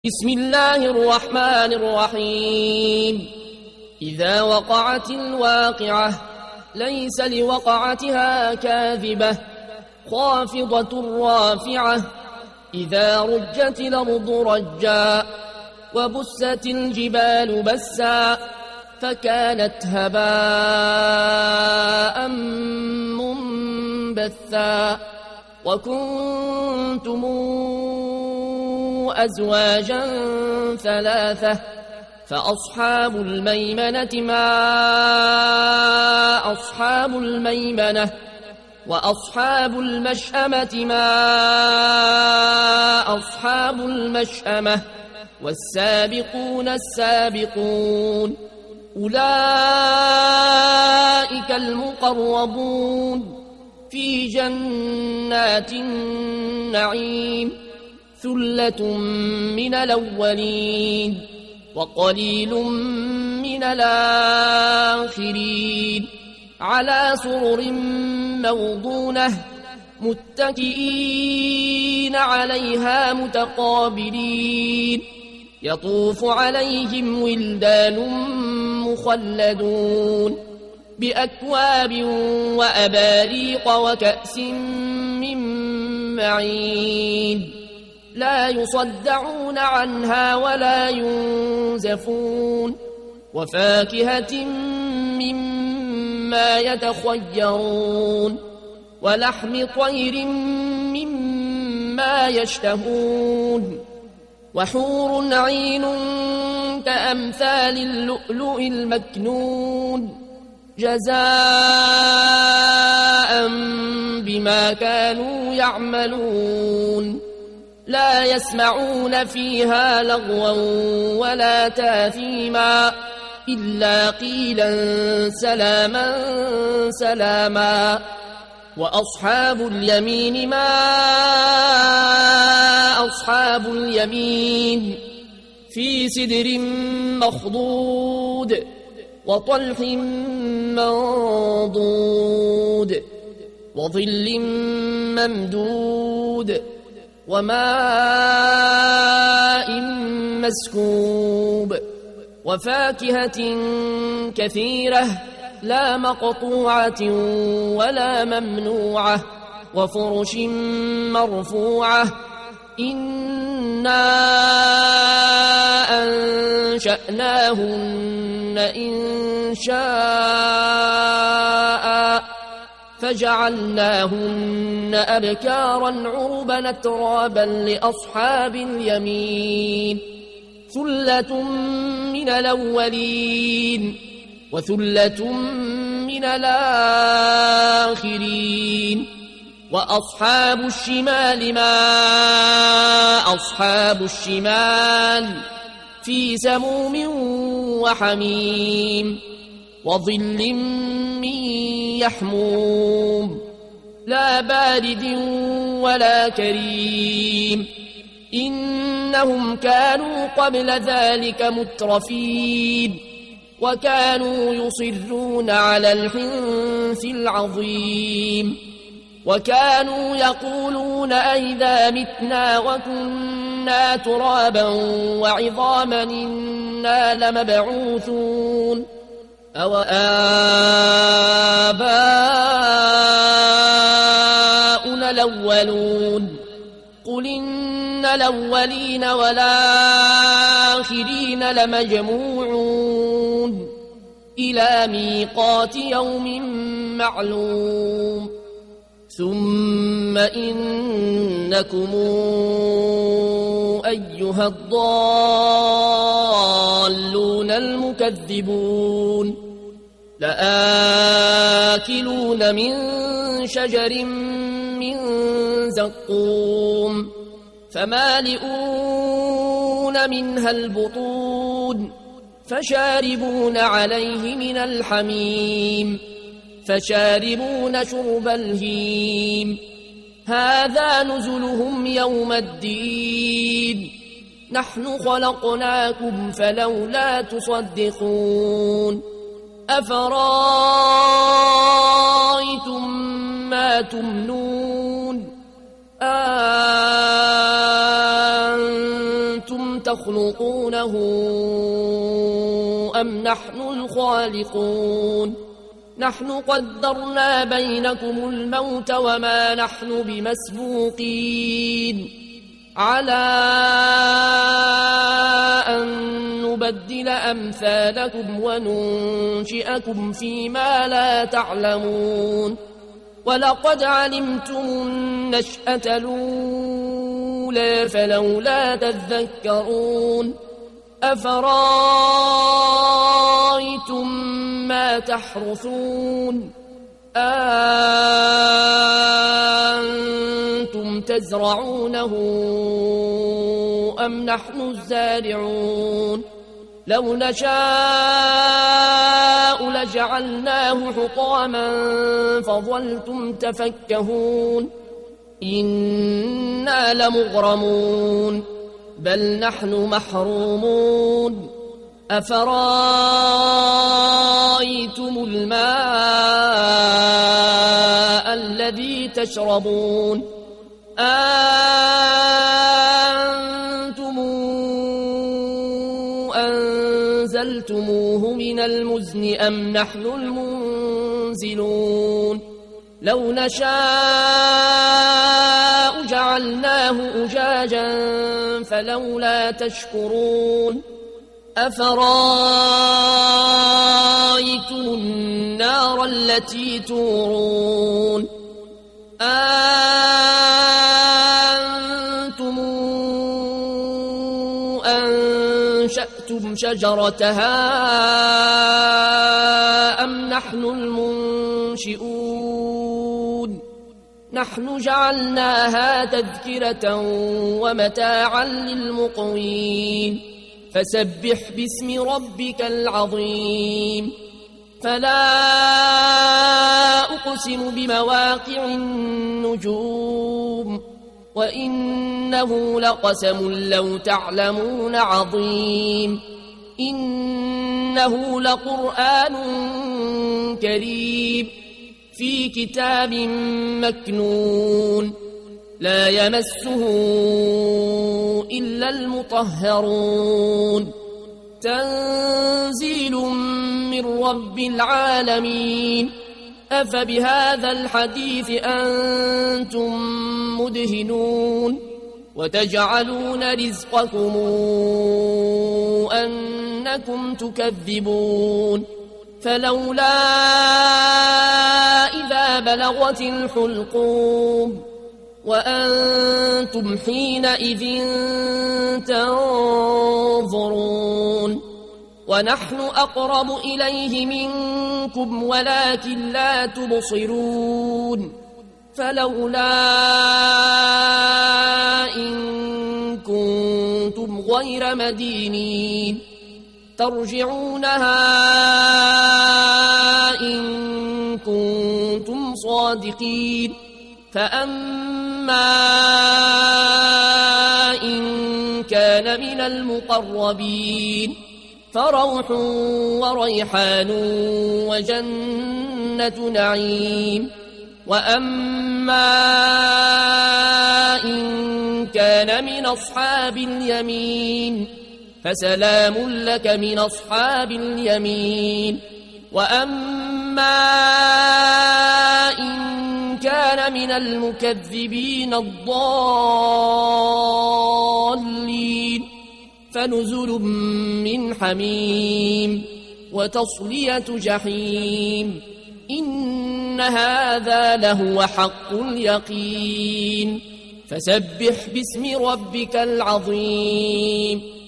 بسم الله الرحمن الرحيم. إذا وقعت الواقعة ليس لوقعتها كاذبة خافضة رافعة. إذا رجت الأرض رجا وبست الجبال بسا فكانت هباء منبثا. وكنتم أزواجا ثلاثة فأصحاب الميمنة ما أصحاب الميمنة وأصحاب المشأمة ما أصحاب المشأمة والسابقون السابقون أولئك المقربون في جنات النعيم. ثلة من الأولين وقليل من الآخرين على سرر موضونة متكئين عليها متقابلين. يطوف عليهم ولدان مخلدون بأكواب وأباريق وكأس من معين لا يصدعون عنها ولا ينزفون. وفاكهة مما يتخيرون ولحم طير مما يشتهون. وحور عين كأمثال اللؤلؤ المكنون جزاء بما كانوا يعملون. لا يسمعون فيها لغوا ولا تاثيما إلا قيلا سلاما سلاما. وأصحاب اليمين ما أصحاب اليمين في سدر مخضود وطلح منضود وظل ممدود وماء مسكوب وفاكهة كثيرة لا مقطوعة ولا ممنوعة وفرش مرفوعة. إنا أنشأناهن إنشاء فجعلناهن أبكارا عربا أترابا لأصحاب اليمين. ثلة من الأولين وثلة من الآخرين. وأصحاب الشمال ما أصحاب الشمال في سموم وحميم وظل من يحموم لا بارد ولا كريم. إنهم كانوا قبل ذلك مترفين وكانوا يصرون على الحنث العظيم. وكانوا يقولون أئذا متنا وكنا ترابا وعظاما إنا لمبعوثون أو آباؤنا الأولون. قل إن الأولين والآخرين لمجموعون إلى ميقات يوم معلوم. ثم إنكم أيها الضالون المكذبون لآكلون من شجر من زقوم فمالئون منها البطون فشاربون عليه من الحميم فشاربون شرب الهيم. هذا نزلهم يوم الدين نحن خلقناكم فلولا تصدقون. أفرأيتم ما تمنون تخلقونه أم نحن الخالقون نحن قدرنا بينكم الموت وما نحن بمسبوقين على أن نبدل أمثالكم وننشئكم فيما لا تعلمون ولقد علمتم النشأة الأولى فلولا تذكرون أفرأيتم ما تحرثون أأنتم تزرعونه أم نحن الزارعون لو نشاء لجعلناه حطاما فظلتم تفكهون إنا لمغرمون بل نحن محرومون أفرأيتم الماء الذي تشربون أنتم أنزلتموه من المزن أم نحن المنزلون لو نشاء جعلناه أجاجا فلولا تشكرون أفرأيتم النار التي تورون أنتم أنشأتم شجرتها أم نحن المنشئون نحن جعلناها تذكرة ومتاعا للمقوين فسبح باسم ربك العظيم فلا أقسم بمواقع النجوم وإنه لقسم لو تعلمون عظيم إنه لقرآن كريم في كتاب مكنون لا يمسه إلا المطهرون تنزيل من رب العالمين أفبهذا الحديث أنتم مدهنون وتجعلون رزقكم أنكم تكذبون فلولا إذا بلغت الحلقوم وأنتم حينئذ تنظرون ونحن أقرب إليه منكم ولكن لا تبصرون فلولا إن كنتم غير مدينين ترجعونها إن كنتم صادقين فأما إن كان من المقربين فروح وريحان وجنة نعيم وأما إن كان من أصحاب اليمين فسلام لك من أصحاب اليمين وأما إن كان من المكذبين الضالين فنزل من حميم وتصلية جحيم إن هذا لهو حق اليقين فسبح باسم ربك العظيم